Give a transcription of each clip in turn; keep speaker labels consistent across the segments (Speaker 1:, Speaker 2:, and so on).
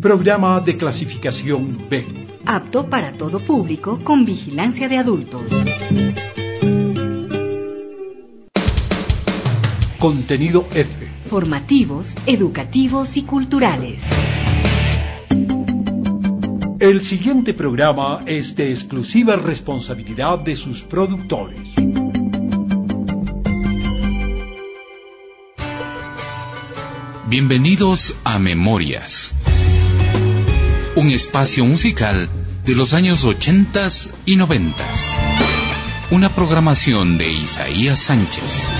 Speaker 1: Programa de clasificación B.
Speaker 2: Apto para todo público con vigilancia de adultos.
Speaker 1: Contenido F.
Speaker 2: Formativos, educativos y culturales.
Speaker 1: El siguiente programa es de exclusiva responsabilidad de sus productores.
Speaker 3: Bienvenidos a Memorias, un espacio musical de los años 80 y 90. Una programación de Isaías Sánchez.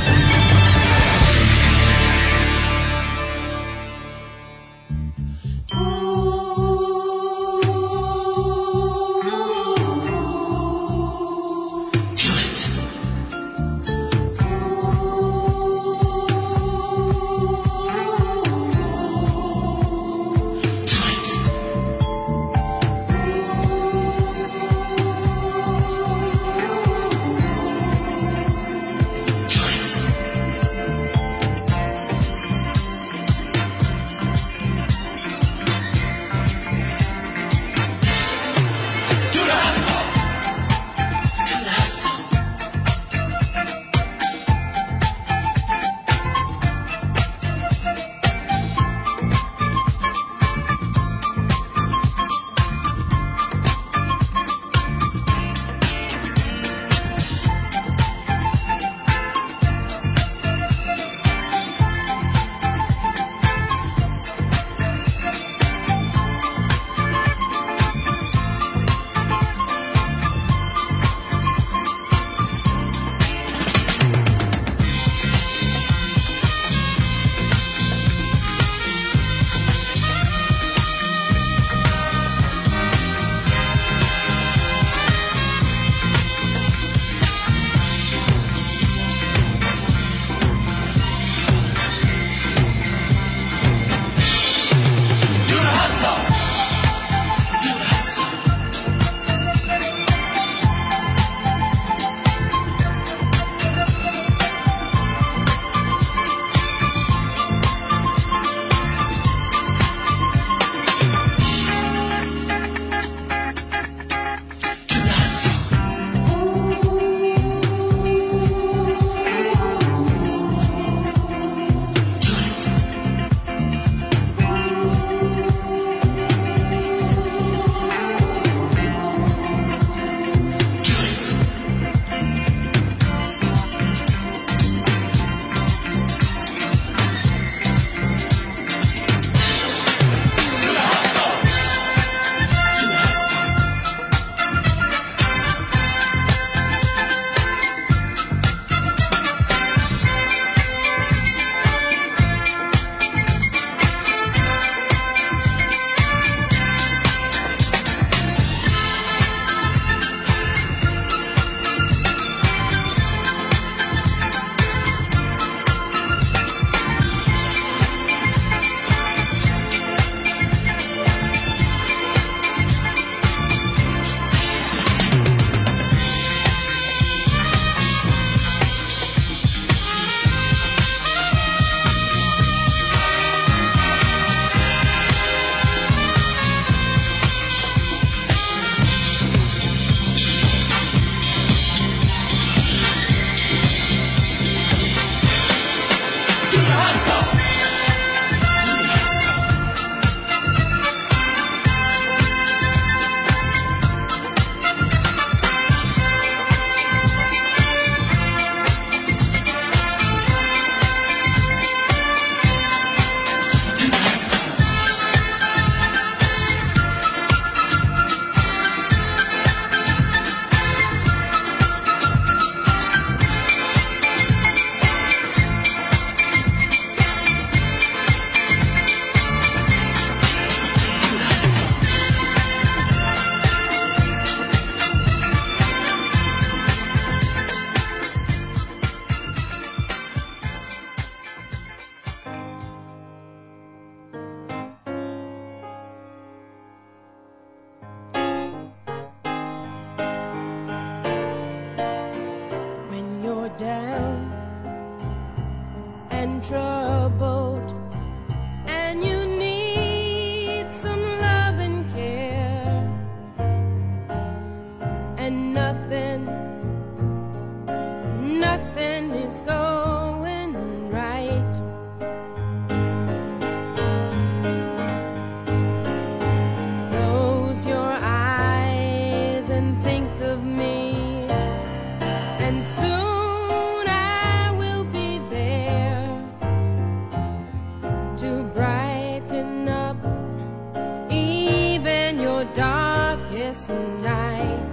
Speaker 4: darkest night.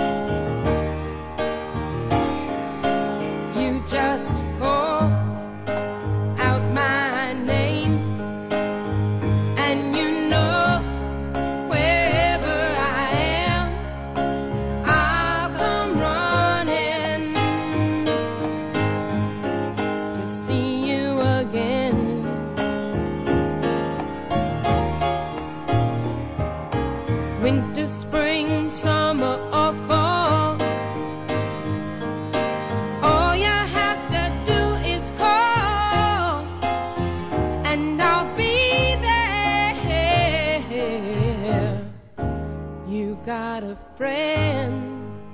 Speaker 4: You just call out my name, and you know wherever I am, I'll come running to see you again. Winter, spring, summer, or fall, all you have to do is call, and I'll be there. You've got a friend.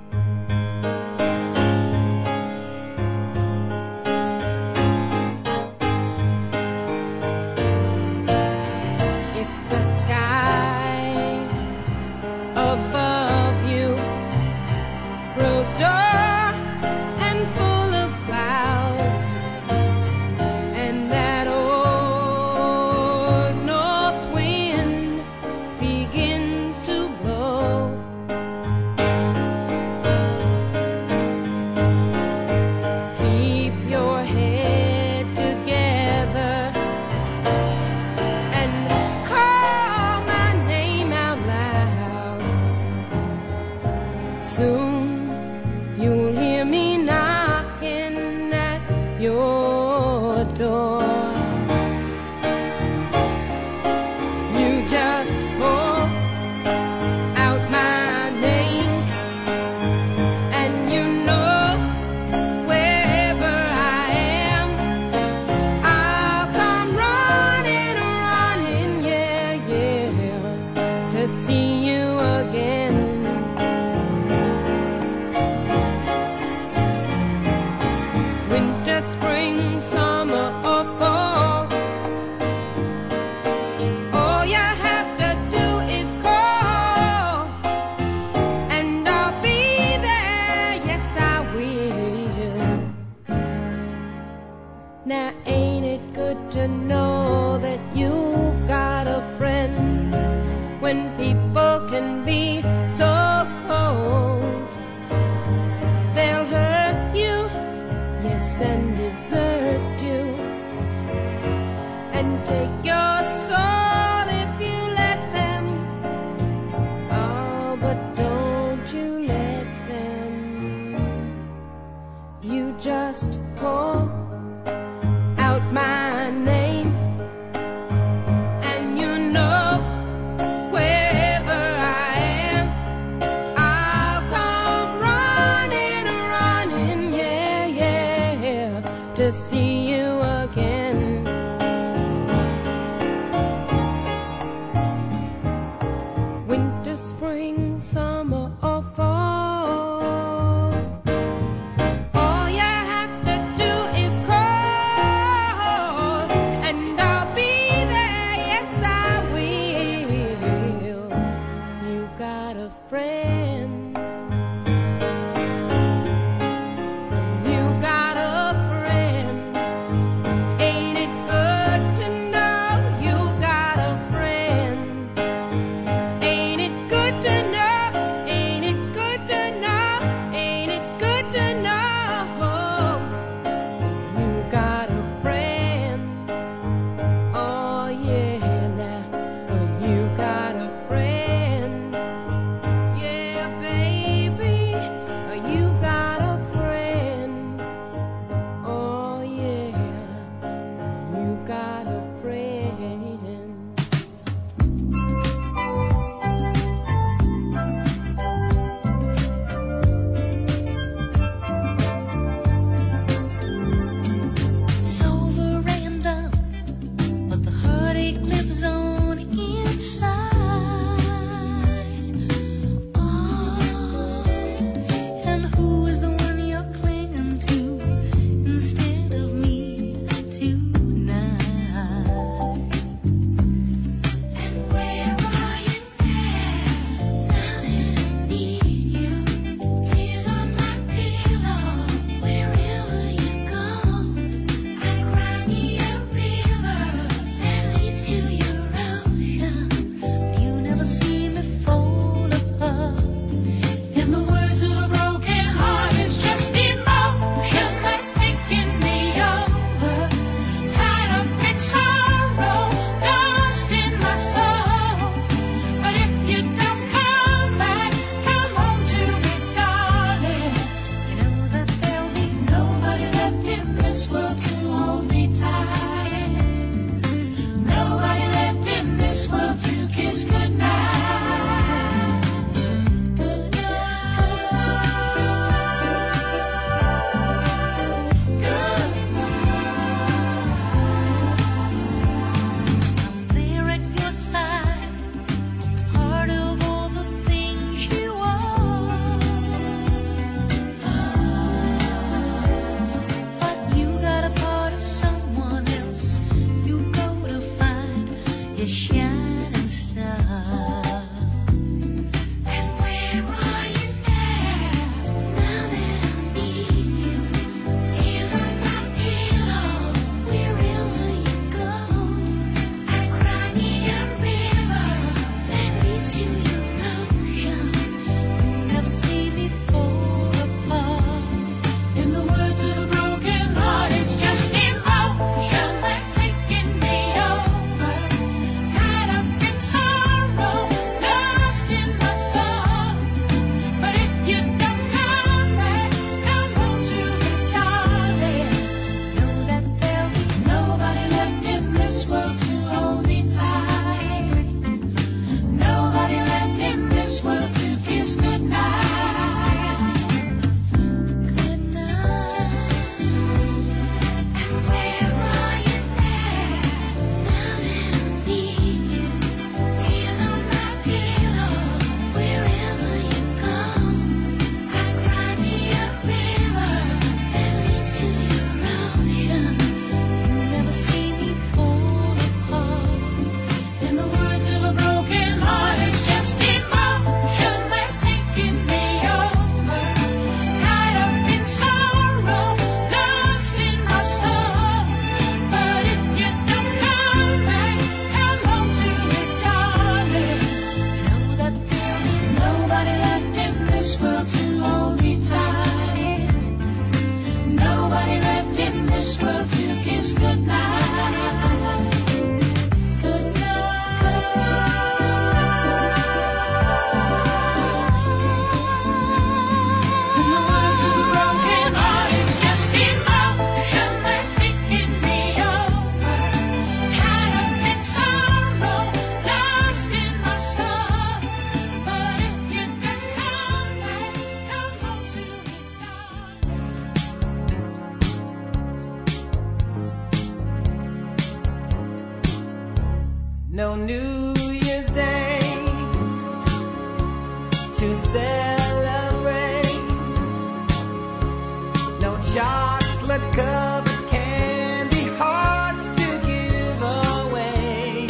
Speaker 4: If the sky above you grows dark and full of clouds, and that old north wind begins to blow, keep your head together and call my name out loud. Soon you'll hear me knocking at your door. You just call out my name, and you know wherever I am, I'll come running, yeah, to see you again. Winter, spring, summer, or fall, all you have to do is call, and I'll be there, yes I will. Now ain't it good to know that you've got a friend when people can be so cold? They'll hurt you, yes, and desert you, and take your soul if you let them. Oh, but don't you let them. You just call out my name, and you know wherever I am, I'll come running, yeah, to see you again. Winter, spring, summer, or fall, all you have to do is call, and I'll be there, yes I will. You've got a friend. You've got a friend. Ain't it good to know you've got a friend? Ain't it good to know? Ain't it good to know? Ain't it good to know you've got a friend? Oh yeah, now you've got a friend. Yeah, baby, you've got a friend. Oh yeah, you've got a friend.
Speaker 5: So veranda, but the heartache lives on inside. Oh, and who is the one you're clinging to instead of me tonight? And where are you now that I need you? Tears on my pillow, wherever you go, I cry me a river that leads to your ocean. world to kiss goodnight. Goodnight. I'm there at your side, part of all the things you are. But you got a part of someone else. You go to find your shining star. And where are you now? Now that I need you, tears on my pillow. Wherever you go, I cry me a river that leads to your ocean. You never see me fall apart. In the words of a broken heart, it's just emotion that's taking me over. Tied up in sorrow, lost in my song. But if you don't come back, come home to me, darling. Know that there'll be nobody left in this world to hold me tight. Nobody left in this world to kiss goodnight. Goodnight. And where are you now? Now that I need you, tears on my pillow. Wherever you go, I cry me a river that leads to your ocean. You never see me fall apart. In the words of a broken heart, it's just emotion that's taking me over. Tied up in sorrow, lost in my soul. But if you don't come back, come home to me, darling. Know that there'll be nobody left in this world to hold me tight. Nobody left in this world to kiss goodnight. In the words of a broken heart, it's just emotion that's taking me over. Tied up in sorrow, lost in my soul. But if you don't come back, come home to me, darling.
Speaker 6: No New Year's Day to celebrate. No chocolate covered candy hearts to give away.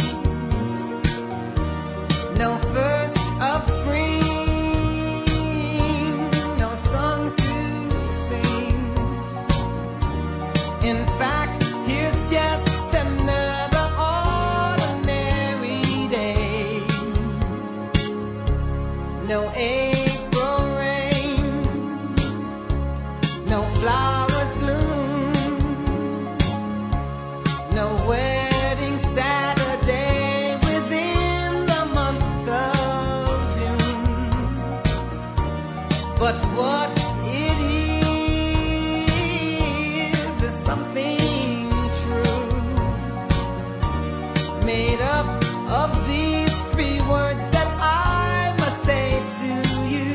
Speaker 6: No first of spring, no song to sing. In fact, here's just another ordinary day. No April rain, no flowers bloom, no wedding Saturday within the month of June. But what it is something true, made up of these three words that I must say to you.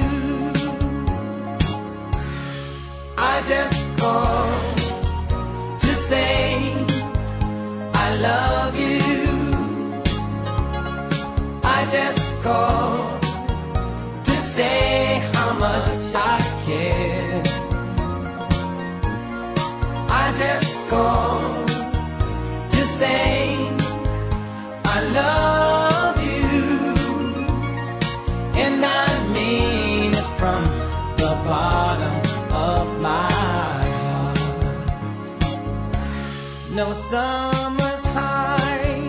Speaker 6: I just called to say I love you. I just called to say how much I care. I just called to say I love you, and I mean it from the bottom of my heart. No summer's high,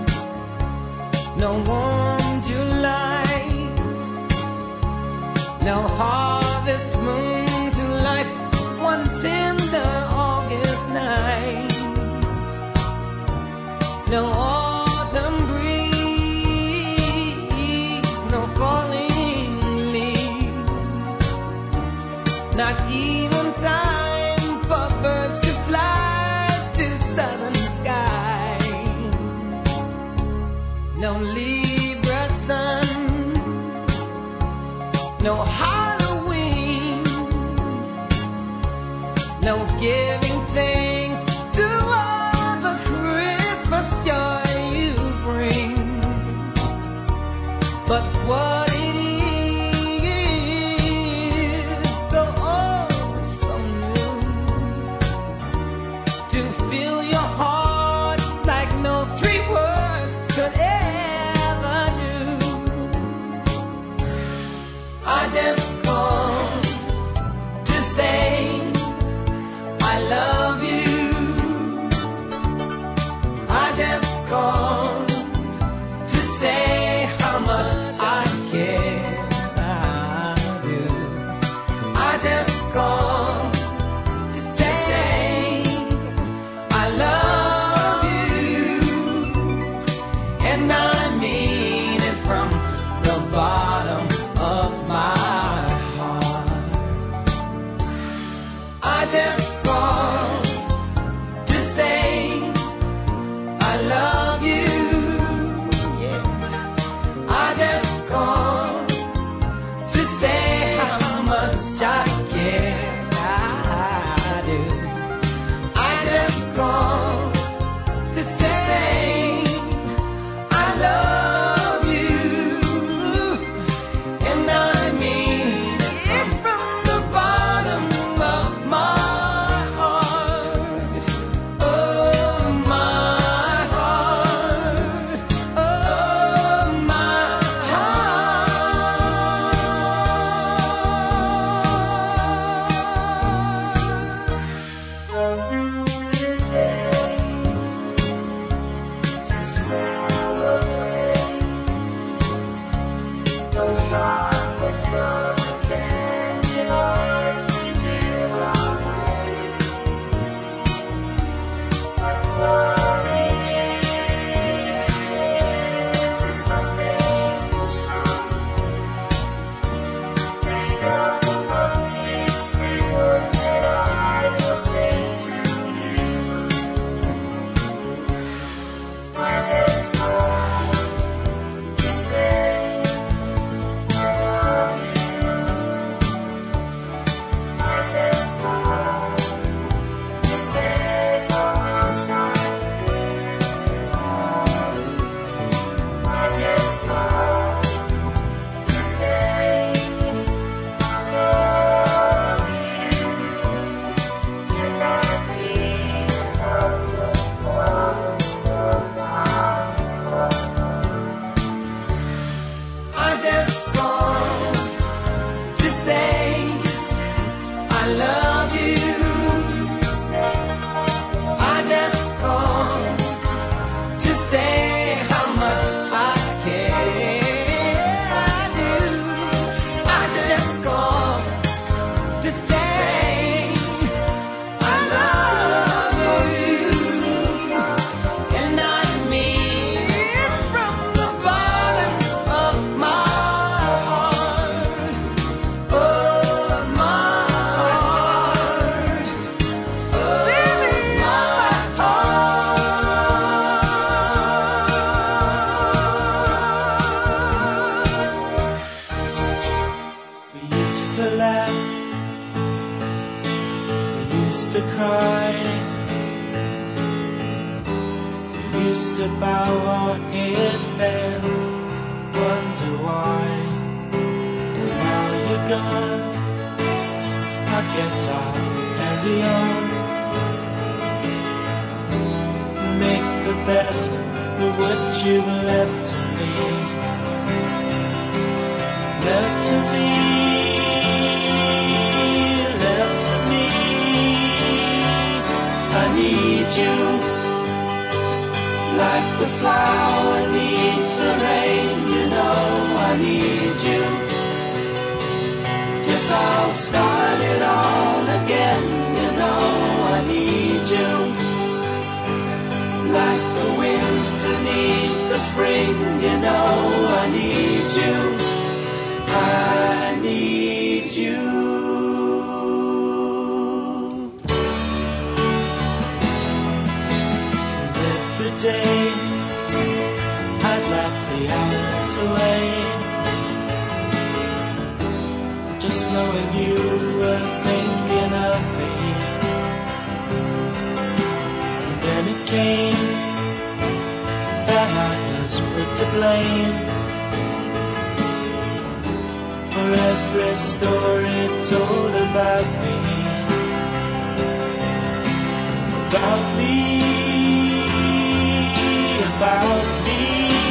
Speaker 6: no warm July, no harvest moon to light one tender August night. No autumn breeze, no falling leaves, not even time for birds to fly to southern skies. No leaves Libra sun, no Halloween, no giving thanks to all the Christmas joy you bring. But what it is, so oh, so new, to fill your heart like no three words could ever do. I just called to say I love you. I just called to say how much I care. I do. I just called to say I love you, and I mean it from the bottom of my heart. I just called to say I love you. Yeah. I just called to say how much I care. I do. I just called to say I love you, and I mean it from the bottom of my heart. Oh, my heart. Oh, my I just called to say I love you. I just called to say how much I care. I do. I just called to say I love you, and I mean it from the bottom of my heart. Oh, my heart. Oh, my heart. We used to laugh, we used to cry, we used to bow our heads then, wonder why. And now you're gone, I guess I'll carry on. Make the best of what you've left to me. Left to me, left to me. I need you, like the flower needs the rain. You know I need you. Guess I'll start it all again. You know I need you, like the winter needs the spring. You know I need you. I need you. And every day I'd laugh the hours passed away. Just knowing you were thinking of me. And then it came that I was put to blame for every story told about me. About me, about me.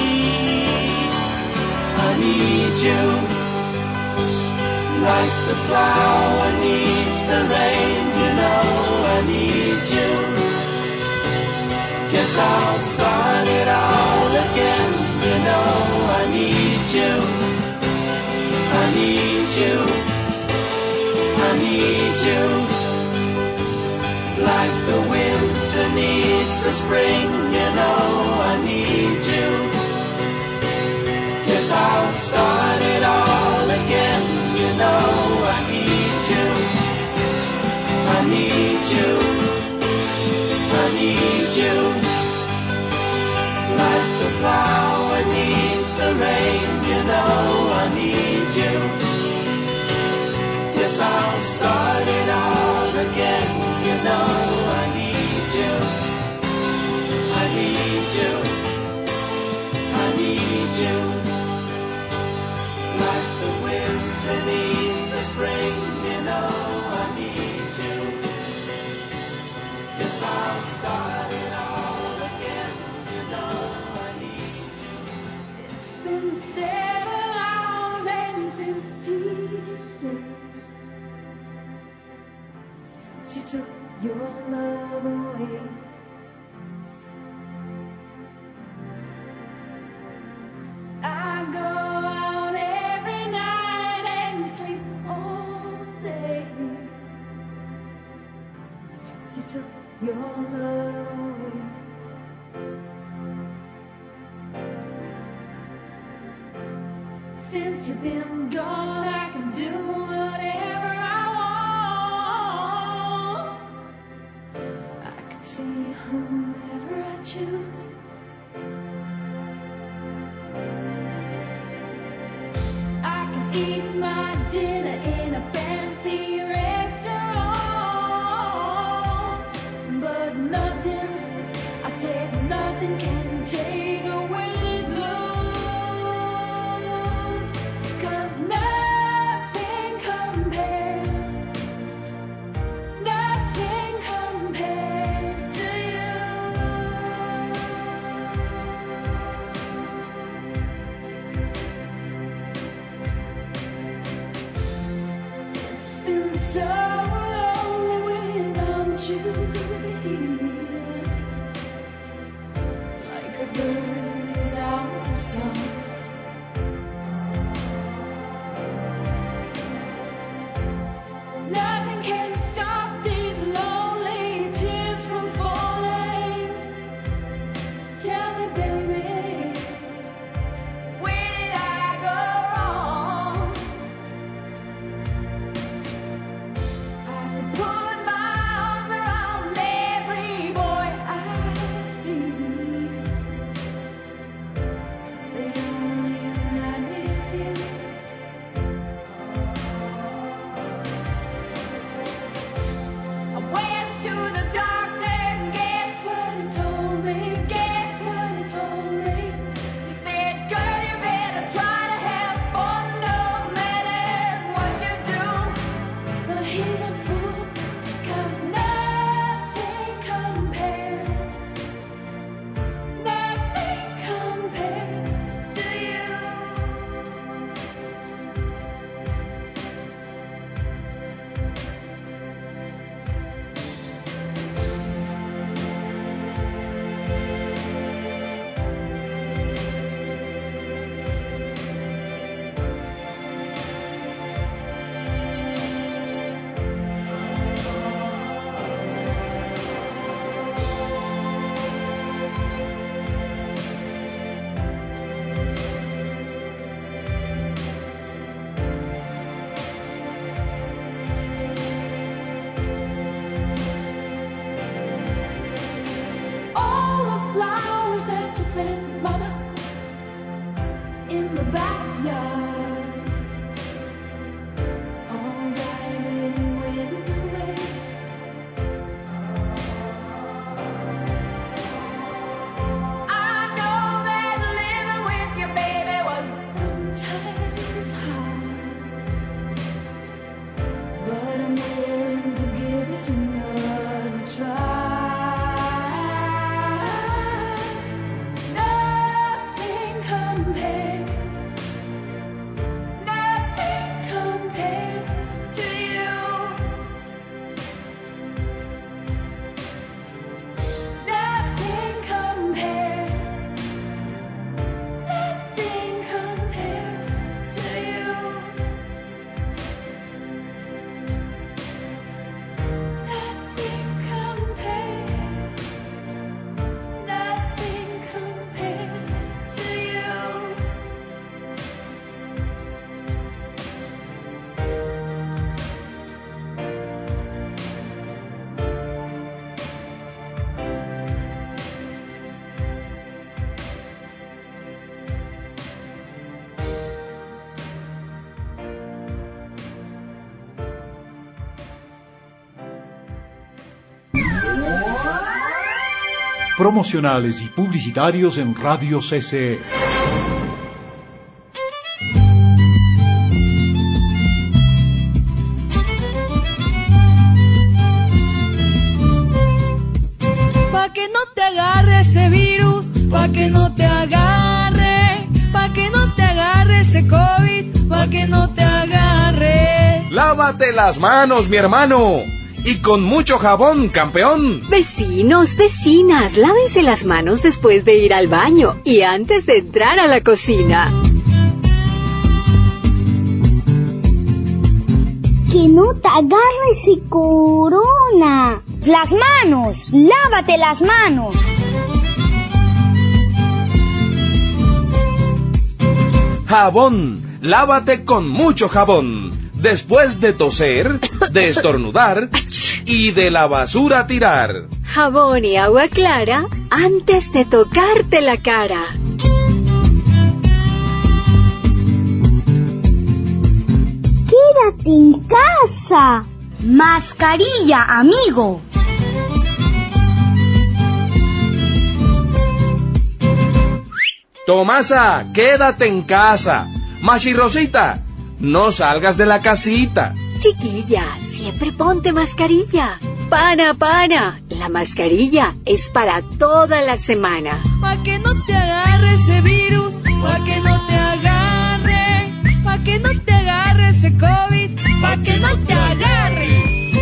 Speaker 6: I need you like the flower needs the rain, you know I need you. Guess I'll start it all again, you know I need you. I need you, I need you. Like the winter needs the spring, you know I need you. Guess I'll start it all again, you know I need you. I need you, I need you. Like the flower needs the rain, you know I need you. Guess I'll start it all again, you know I need you. I need you, I need you. Like the winter needs the spring, you know I need you. Guess I'll start it all again, you know I need you.
Speaker 5: It's been 7 hours and 50 days since you took your love away. I go out every night and sleep all day since you took your love away. Since you've been gone, I can do whatever I want. I can see whomever I choose. I can eat my dinner in a fancy restaurant, but nothing, I said nothing can take away these blues, 'cause nothing compares, nothing compares to you.
Speaker 4: in the backyard, all guided and waiting away. I know that living with your baby was sometimes hard, but I'm willing to give it another try. Nothing compares, nothing compares to you. Nothing compares, nothing compares to you. Nothing compares, nothing compares to you.
Speaker 1: Promocionales y publicitarios en Radio CCE.
Speaker 4: Pa' que no te agarre ese virus, pa' que no te agarre, pa' que no te agarre ese COVID, pa' que no te agarre.
Speaker 7: Lávate las manos, mi hermano. Y con mucho jabón, campeón.
Speaker 2: Vecinos, vecinas, lávense las manos después de ir al baño y antes de entrar a la cocina.
Speaker 8: Que no te agarre ese corona. Las manos, lávate las manos.
Speaker 7: Jabón. Lávate con mucho jabón. Después de toser, de estornudar y de la basura tirar.
Speaker 2: Jabón y agua clara antes de tocarte la cara.
Speaker 8: Quédate en casa. Mascarilla, amigo.
Speaker 7: Tomasa, quédate en casa. Machirrosita, no salgas de la casita.
Speaker 2: Chiquilla, siempre ponte mascarilla. Pana, la mascarilla es para toda la semana.
Speaker 4: Pa' que no te agarre ese virus, pa' que no te agarre, pa' que no te agarre ese COVID, pa' que no te agarre.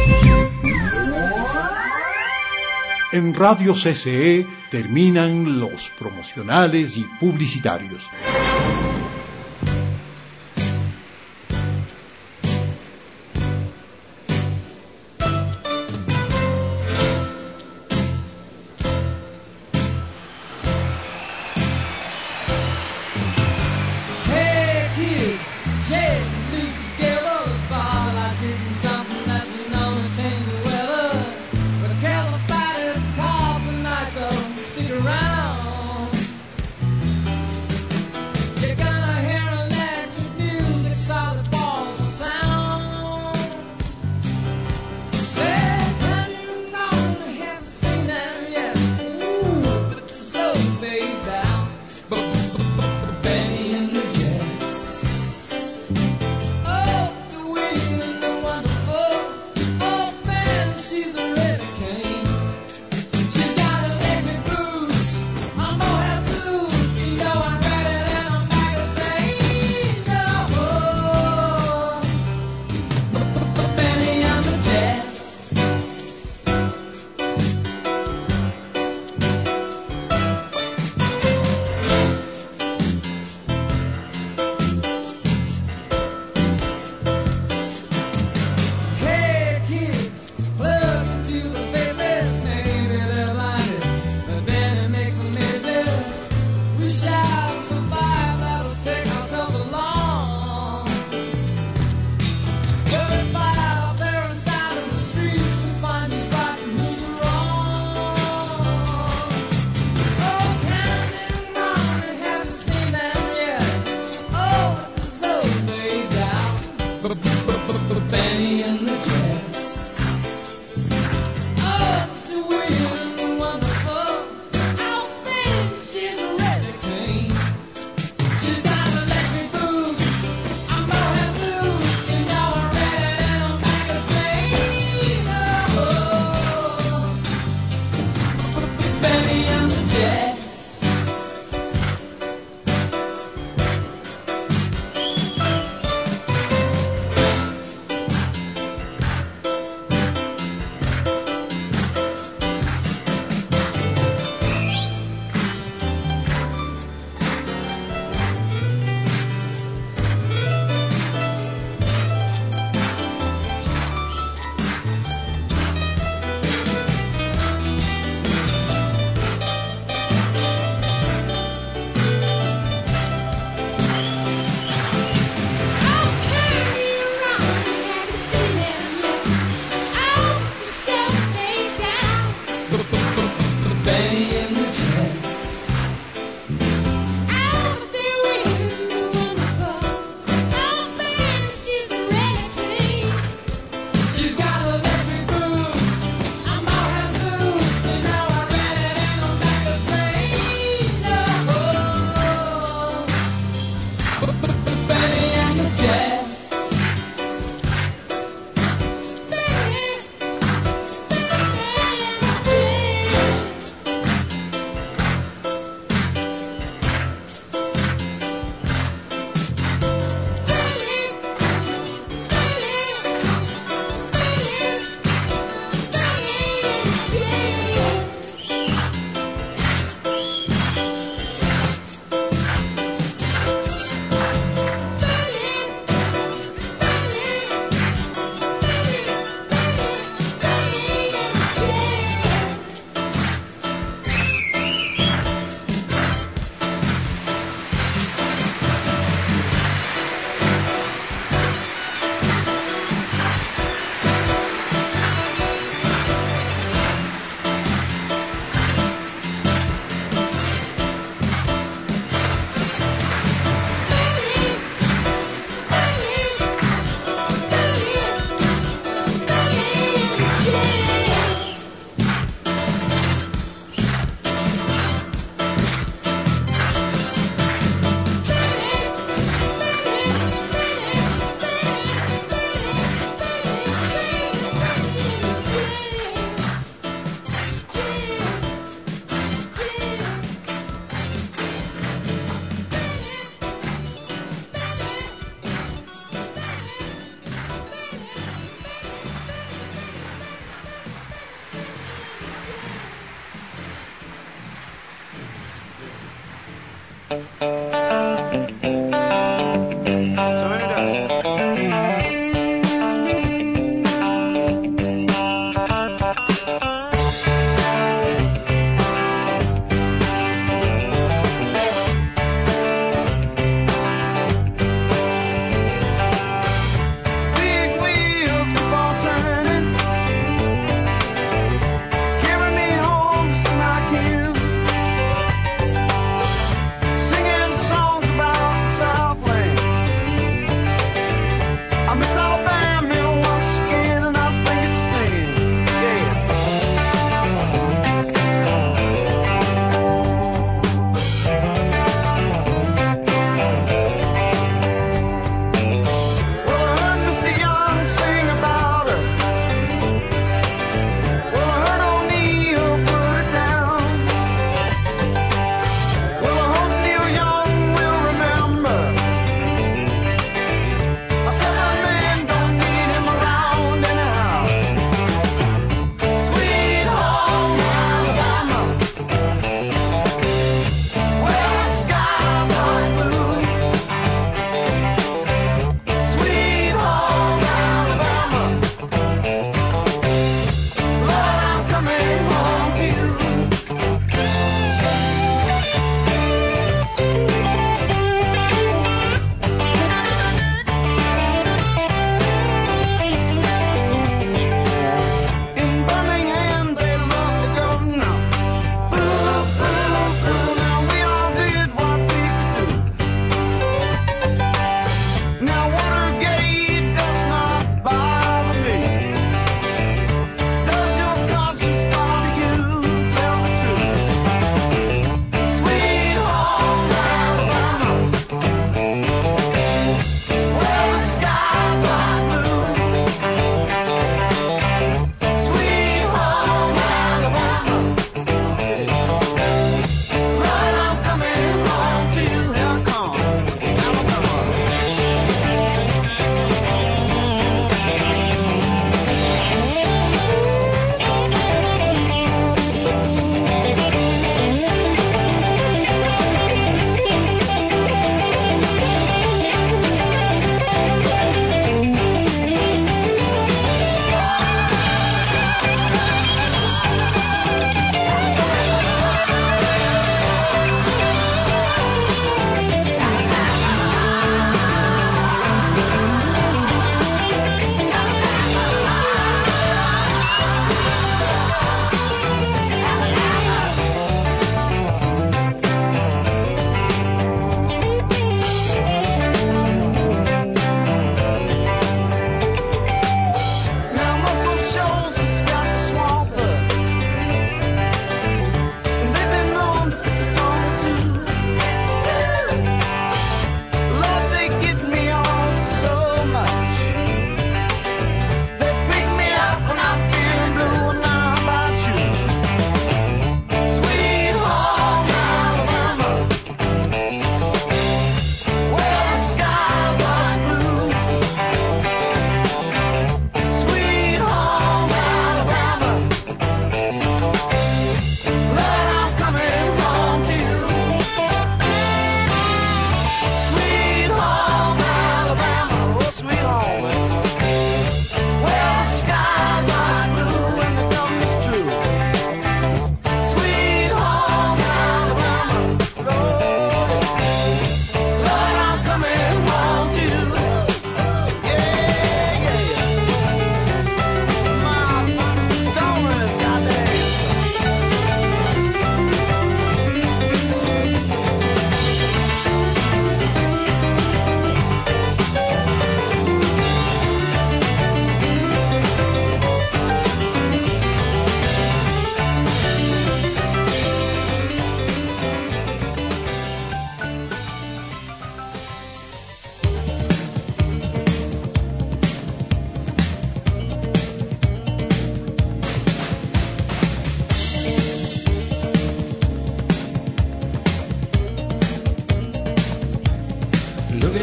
Speaker 1: En Radio CCE terminan los promocionales y publicitarios.
Speaker 6: Hey kids, shake and loose together. The spotlight's hitting something that's known to change the weather. But a careless fighter, call for night, so stick around. You're gonna Singing songs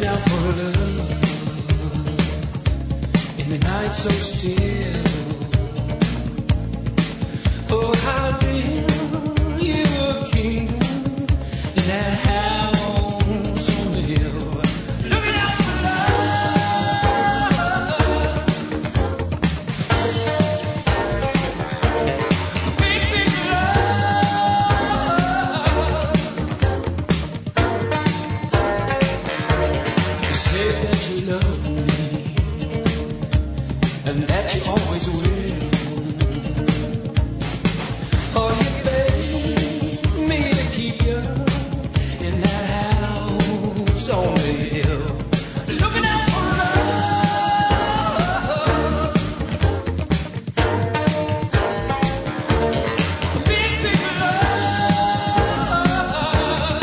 Speaker 6: looking out for love in the night so still. Oh, how build you a kingdom in that house on the hill. Looking out for love, big, big love. You say that you love me and that you always will. Oh, you beg me to keep you in that house on the hill, looking out for love, big, big love.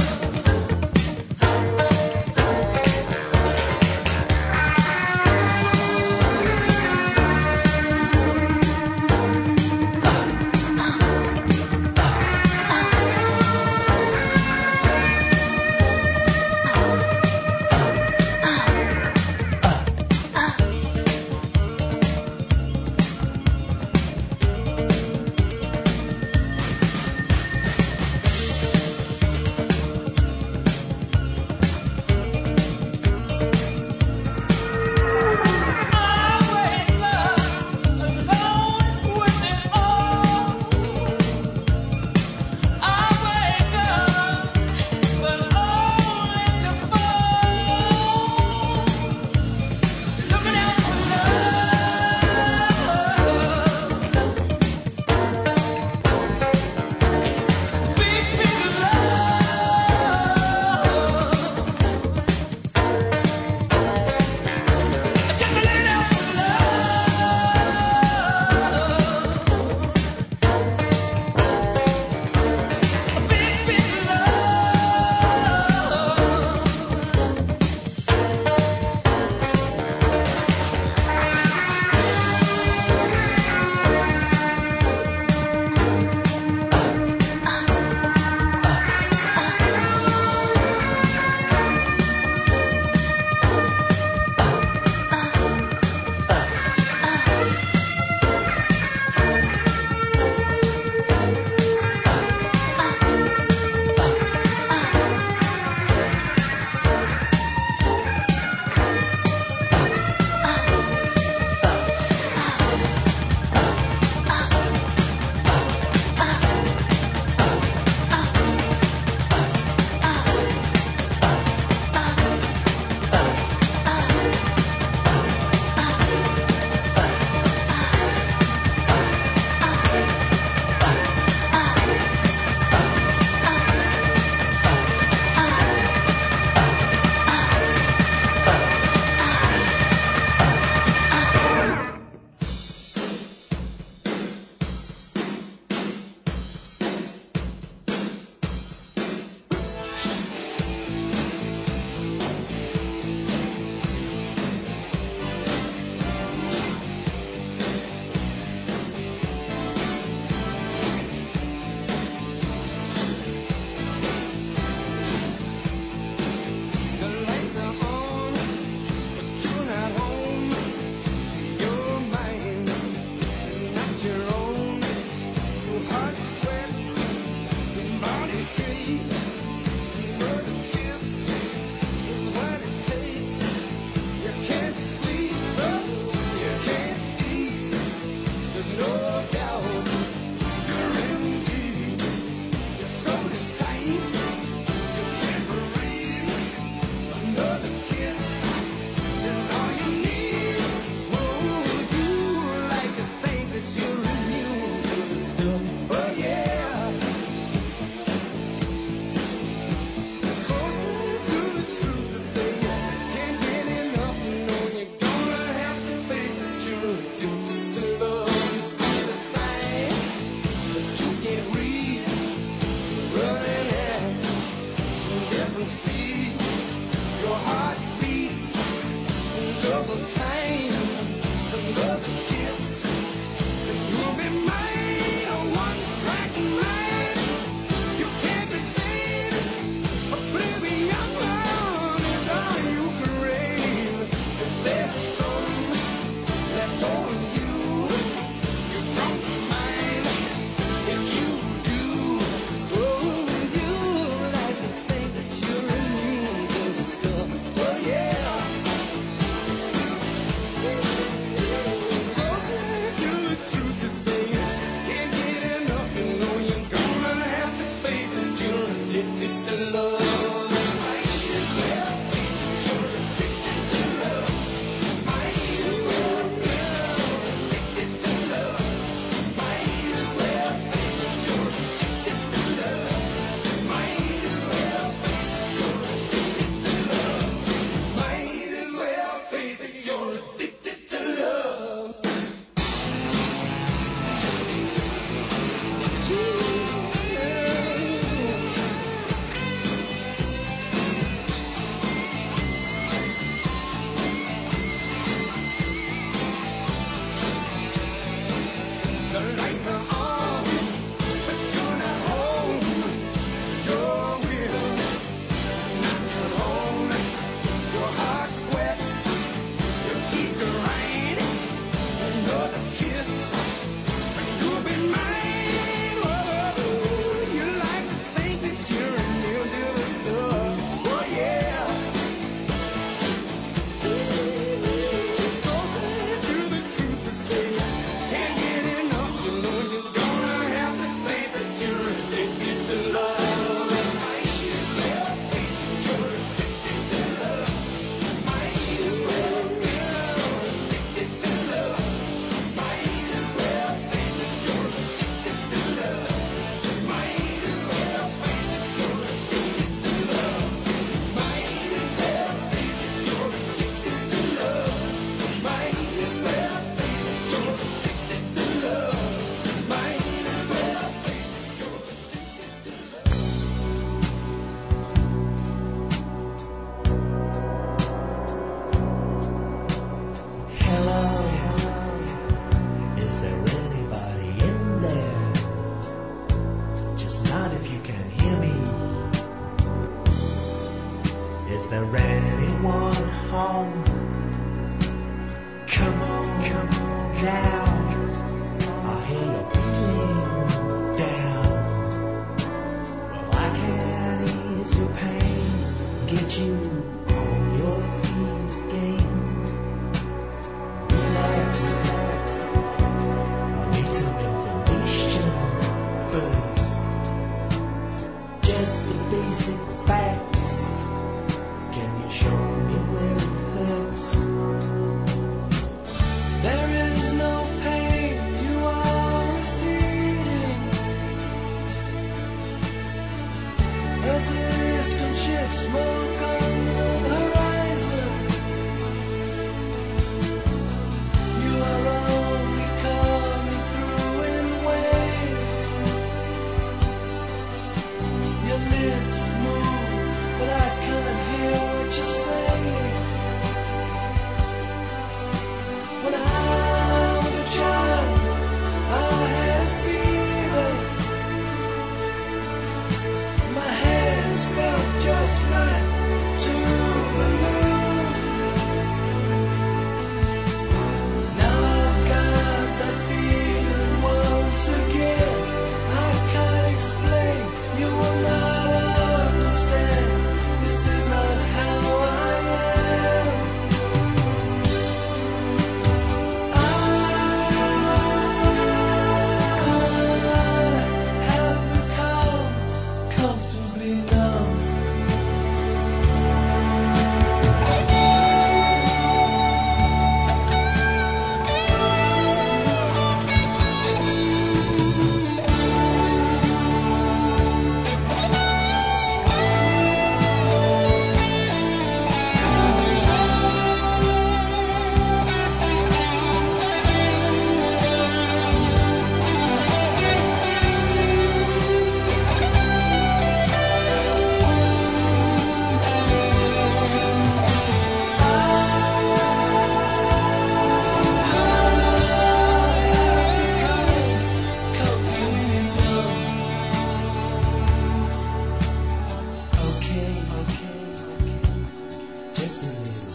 Speaker 6: You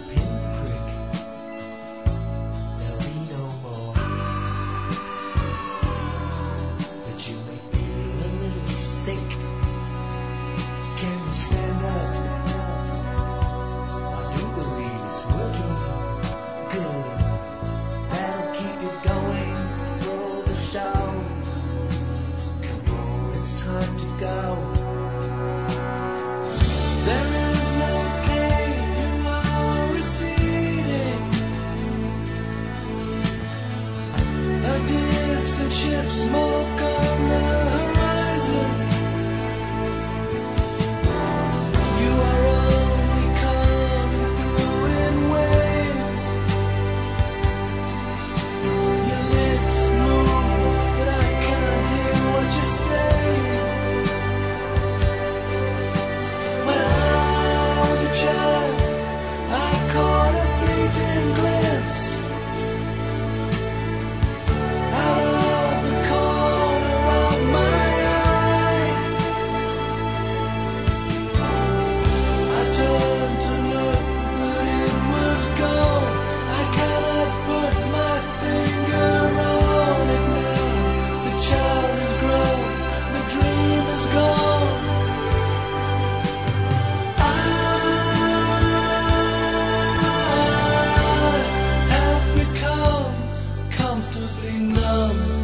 Speaker 6: pinprick. There'll be no more. But you may feel a little sick. Can you stand up? I do believe it's working good. That'll keep you going for the show. Come on, it's time to go. There is no pain, you are receding. A distant ship, smoke on the horizon. You are only coming through in waves. Your lips move, but I can't hear what you say. When I was a child, I caught a fleeting glimpse out of the corner of my eye. I turned to look, but it was gone. I cannot put my finger on it now. The child has grown, the dream is gone. I have become comfortably numb.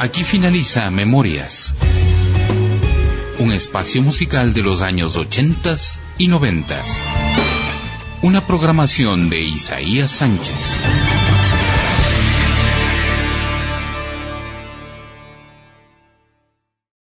Speaker 3: Aquí finaliza Memorias, un espacio musical de los años 80 y 90. Una programación de Isaías Sánchez.